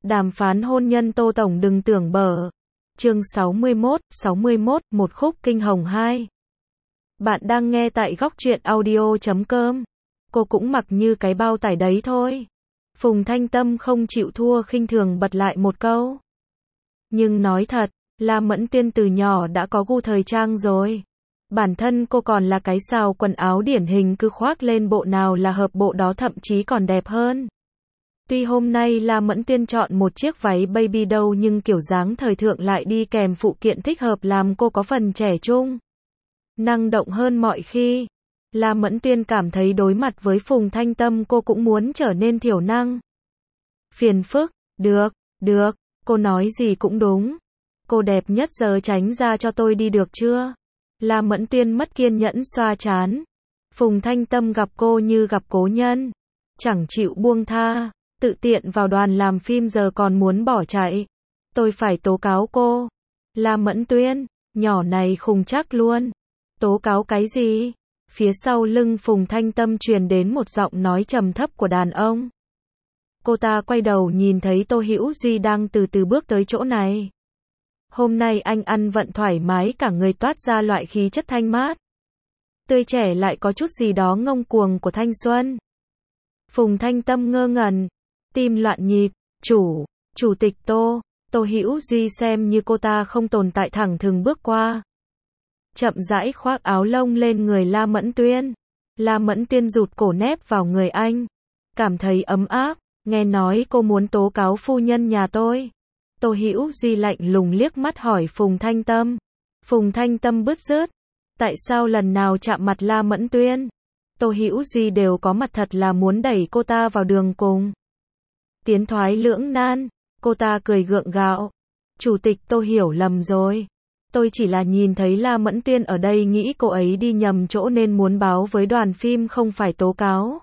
Đàm phán hôn nhân Tô Tổng đừng tưởng bở. Chương 61, một khúc kinh hồng 2. Bạn đang nghe tại góc truyện audio.com. Cô cũng mặc như cái bao tải đấy thôi. Phùng Thanh Tâm không chịu thua khinh thường bật lại một câu. Nhưng nói thật, La Mẫn Tiên từ nhỏ đã có gu thời trang rồi. Bản thân cô còn là cái sào quần áo điển hình, cứ khoác lên bộ nào là hợp bộ đó, thậm chí còn đẹp hơn. Tuy hôm nay La Mẫn Tiên chọn một chiếc váy baby doll nhưng kiểu dáng thời thượng lại đi kèm phụ kiện thích hợp làm cô có phần trẻ trung, năng động hơn mọi khi. La Mẫn Tiên cảm thấy đối mặt với Phùng Thanh Tâm cô cũng muốn trở nên thiểu năng. Phiền phức, được, cô nói gì cũng đúng. Cô đẹp nhất giờ tránh ra cho tôi đi được chưa? La Mẫn Tiên mất kiên nhẫn xoa trán. Phùng Thanh Tâm gặp cô như gặp cố nhân, chẳng chịu buông tha. Tự tiện vào đoàn làm phim giờ còn muốn bỏ chạy. Tôi phải tố cáo cô. La Mẫn Tuyên, nhỏ này khùng chắc luôn. Tố cáo cái gì? Phía sau lưng Phùng Thanh Tâm truyền đến một giọng nói trầm thấp của đàn ông. Cô ta quay đầu nhìn thấy Tô Hữu Duy đang từ từ bước tới chỗ này. Hôm nay anh ăn vận thoải mái, cả người toát ra loại khí chất thanh mát, tươi trẻ lại có chút gì đó ngông cuồng của thanh xuân. Phùng Thanh Tâm ngơ ngẩn, tim loạn nhịp. Chủ tịch Tô Hữu Duy xem như cô ta không tồn tại, thẳng thừng bước qua, chậm rãi khoác áo lông lên người La Mẫn Tuyên. La Mẫn Tuyên rụt cổ nép vào người anh, cảm thấy ấm áp. Nghe nói cô muốn tố cáo phu nhân nhà tôi. Tô Hữu Duy lạnh lùng liếc mắt hỏi Phùng Thanh Tâm. Phùng Thanh Tâm bứt rứt. Tại sao lần nào chạm mặt La Mẫn Tuyên, Tô Hữu Duy đều có mặt thật là muốn đẩy cô ta vào đường cùng. Tiến thoái lưỡng nan, cô ta cười gượng gạo. Chủ tịch Tô hiểu lầm rồi. Tôi chỉ là nhìn thấy La Mẫn Tuyên ở đây nghĩ cô ấy đi nhầm chỗ nên muốn báo với đoàn phim, không phải tố cáo.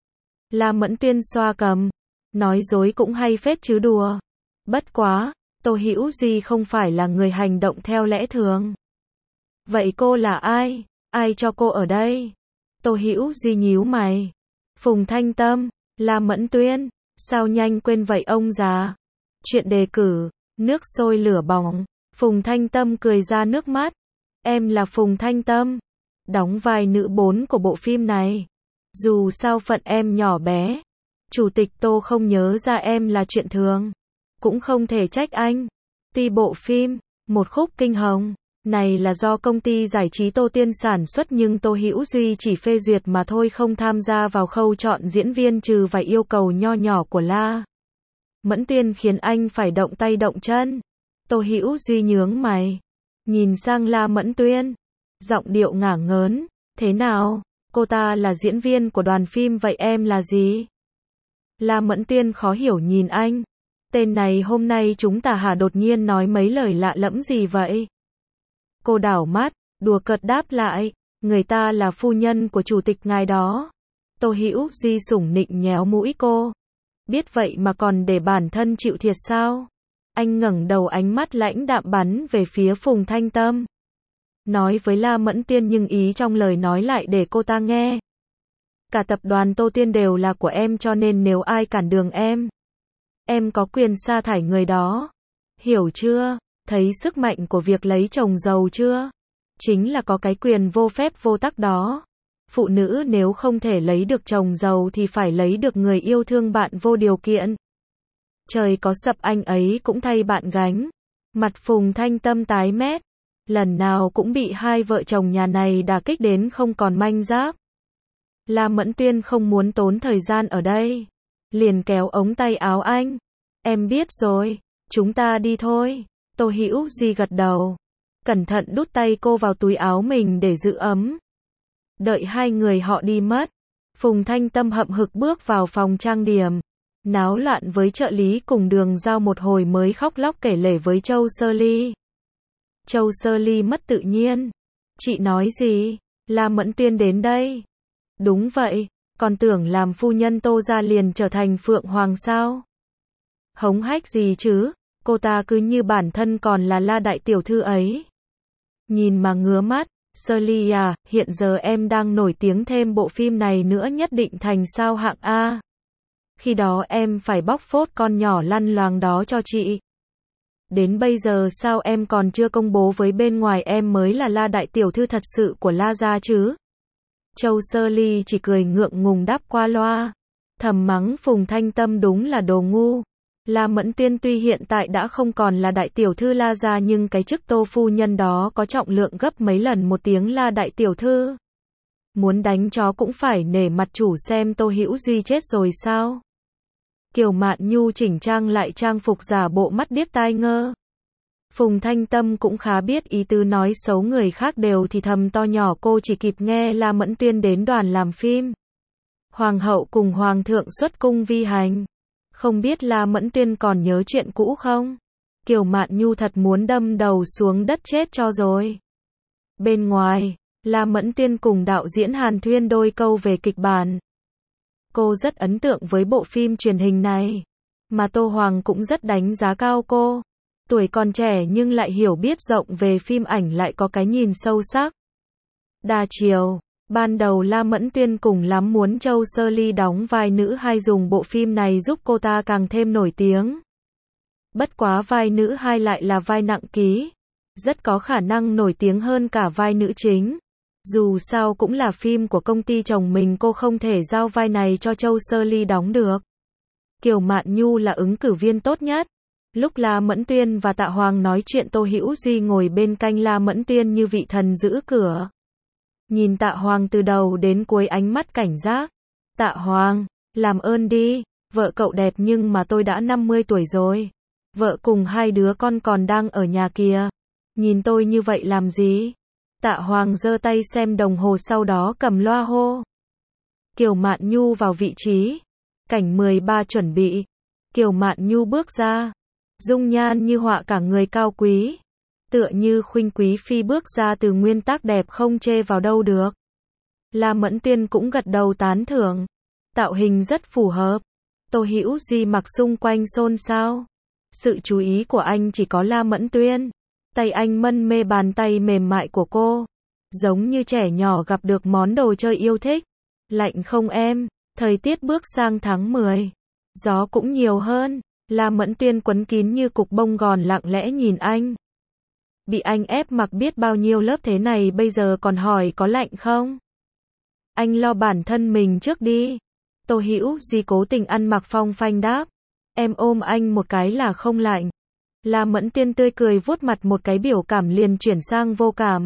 La Mẫn Tuyên xoa cằm, nói dối cũng hay phết chứ đùa. Bất quá, Tô Hữu Duy không phải là người hành động theo lẽ thường. Vậy cô là ai? Ai cho cô ở đây? Tô Hữu Duy nhíu mày. Phùng Thanh Tâm, La Mẫn Tuyên, sao nhanh quên vậy ông già? Chuyện đề cử, nước sôi lửa bỏng. Phùng Thanh Tâm cười ra nước mắt. Em là Phùng Thanh Tâm, đóng vai nữ 4 của bộ phim này. Dù sao phận em nhỏ bé, Chủ tịch Tô không nhớ ra em là chuyện thường. Cũng không thể trách anh. Tuy bộ phim Một Khúc Kinh Hồng này là do công ty giải trí Tô Tiên sản xuất nhưng Tô Hữu Duy chỉ phê duyệt mà thôi, không tham gia vào khâu chọn diễn viên, trừ vài yêu cầu nho nhỏ của La Mẫn Tuyên khiến anh phải động tay động chân. Tô Hữu Duy nhướng mày, nhìn sang La Mẫn Tuyên, giọng điệu ngả ngớn. Thế nào? Cô ta là diễn viên của đoàn phim, vậy em là gì? La Mẫn Tuyên khó hiểu nhìn anh. Tên này hôm nay chúng ta hả đột nhiên nói mấy lời lạ lẫm gì vậy? Cô đảo mắt, đùa cợt đáp lại. Người ta là phu nhân của chủ tịch ngài đó. Tô Hữu Duy sủng nịnh nhéo mũi cô. Biết vậy mà còn để bản thân chịu thiệt sao? Anh ngẩng đầu, ánh mắt lãnh đạm bắn về phía Phùng Thanh Tâm. Nói với La Mẫn Tiên nhưng ý trong lời nói lại để cô ta nghe. Cả tập đoàn Tô Tiên đều là của em, cho nên nếu ai cản đường em có quyền sa thải người đó. Hiểu chưa? Thấy sức mạnh của việc lấy chồng giàu chưa? Chính là có cái quyền vô phép vô tắc đó. Phụ nữ nếu không thể lấy được chồng giàu thì phải lấy được người yêu thương bạn vô điều kiện. Trời có sập anh ấy cũng thay bạn gánh. Mặt Phùng Thanh Tâm tái mét. Lần nào cũng bị hai vợ chồng nhà này đả kích đến không còn manh giáp. La Mẫn Tuyên không muốn tốn thời gian ở đây, liền kéo ống tay áo anh. Em biết rồi, chúng ta đi thôi. Tô Hữu Duy gật đầu, cẩn thận đút tay cô vào túi áo mình để giữ ấm. Đợi hai người họ đi mất, Phùng Thanh Tâm hậm hực bước vào phòng trang điểm, náo loạn với trợ lý cùng Đường Giao một hồi mới khóc lóc kể lể với Châu Sơ Ly. Châu Sơ Ly mất tự nhiên. Chị nói gì? La Mẫn Tuyên đến đây. Đúng vậy, còn tưởng làm phu nhân Tô gia liền trở thành Phượng Hoàng sao? Hống hách gì chứ? Cô ta cứ như bản thân còn là La đại tiểu thư ấy. Nhìn mà ngứa mắt. Sơ Ly à, hiện giờ em đang nổi tiếng, thêm bộ phim này nữa nhất định thành sao hạng A. Khi đó em phải bóc phốt con nhỏ lăn loàng đó cho chị. Đến bây giờ sao em còn chưa công bố với bên ngoài em mới là La đại tiểu thư thật sự của La gia chứ? Châu Sơ Ly chỉ cười ngượng ngùng đáp qua loa. Thầm mắng Phùng Thanh Tâm đúng là đồ ngu. La Mẫn Tuyên tuy hiện tại đã không còn là đại tiểu thư La gia nhưng cái chức Tô phu nhân đó có trọng lượng gấp mấy lần một tiếng La đại tiểu thư. Muốn đánh chó cũng phải nể mặt chủ xem Tô Hữu Duy chết rồi sao? Kiều Mạn Nhu chỉnh trang lại trang phục giả bộ mắt điếc tai ngơ. Phùng Thanh Tâm cũng khá biết ý tứ nói xấu người khác đều thì thầm to nhỏ cô chỉ kịp nghe La Mẫn Tuyên đến đoàn làm phim. Hoàng hậu cùng hoàng thượng xuất cung vi hành. Không biết La Mẫn Tuyên còn nhớ chuyện cũ không? Kiều Mạn Nhu thật muốn đâm đầu xuống đất chết cho rồi. Bên ngoài, La Mẫn Tuyên cùng đạo diễn Hàn Thuyên đôi câu về kịch bản. Cô rất ấn tượng với bộ phim truyền hình này. Mà Tô Hoàng cũng rất đánh giá cao cô. Tuổi còn trẻ nhưng lại hiểu biết rộng về phim ảnh lại có cái nhìn sâu sắc. Đa chiều. Ban đầu La Mẫn Tuyên cùng lắm muốn Châu Sơ Ly đóng vai nữ hai dùng bộ phim này giúp cô ta càng thêm nổi tiếng. Bất quá vai nữ hai lại là vai nặng ký. Rất có khả năng nổi tiếng hơn cả vai nữ chính. Dù sao cũng là phim của công ty chồng mình cô không thể giao vai này cho Châu Sơ Ly đóng được. Kiều Mạn Nhu là ứng cử viên tốt nhất. Lúc La Mẫn Tuyên và Tạ Hoàng nói chuyện Tô Hữu Duy ngồi bên cạnh La Mẫn Tuyên như vị thần giữ cửa. Nhìn Tạ Hoàng từ đầu đến cuối ánh mắt cảnh giác. Tạ Hoàng, làm ơn đi, vợ cậu đẹp nhưng mà tôi đã 50 tuổi rồi. Vợ cùng hai đứa con còn đang ở nhà kìa. Nhìn tôi như vậy làm gì? Tạ Hoàng giơ tay xem đồng hồ sau đó cầm loa hô. Kiều Mạn Nhu vào vị trí. Cảnh 13 chuẩn bị. Kiều Mạn Nhu bước ra. Dung nhan như họa cả người cao quý. Tựa như khuynh quý phi bước ra từ nguyên tác đẹp không chê vào đâu được. La Mẫn Tuyên cũng gật đầu tán thưởng. Tạo hình rất phù hợp. Tô Hữu Duy mặc xung quanh xôn xao. Sự chú ý của anh chỉ có La Mẫn Tuyên. Tay anh mân mê bàn tay mềm mại của cô. Giống như trẻ nhỏ gặp được món đồ chơi yêu thích. Lạnh không em? Thời tiết bước sang tháng 10. Gió cũng nhiều hơn. La Mẫn Tuyên quấn kín như cục bông gòn lặng lẽ nhìn anh. Bị anh ép mặc biết bao nhiêu lớp thế này bây giờ còn hỏi có lạnh không? Anh lo bản thân mình trước đi. Tô Hữu Duy cố tình ăn mặc phong phanh đáp. Em ôm anh một cái là không lạnh. La Mẫn Tuyên tươi cười vuốt mặt một cái biểu cảm liền chuyển sang vô cảm.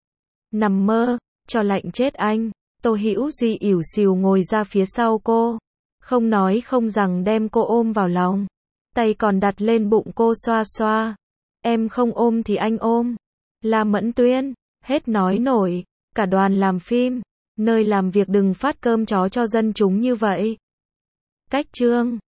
Nằm mơ, cho lạnh chết anh. Tô Hữu Duy ỉu xìu ngồi ra phía sau cô. Không nói không rằng đem cô ôm vào lòng. Tay còn đặt lên bụng cô xoa xoa. Em không ôm thì anh ôm. La Mẫn Tuyên, hết nói nổi. Cả đoàn làm phim, nơi làm việc đừng phát cơm chó cho dân chúng như vậy. Cách chương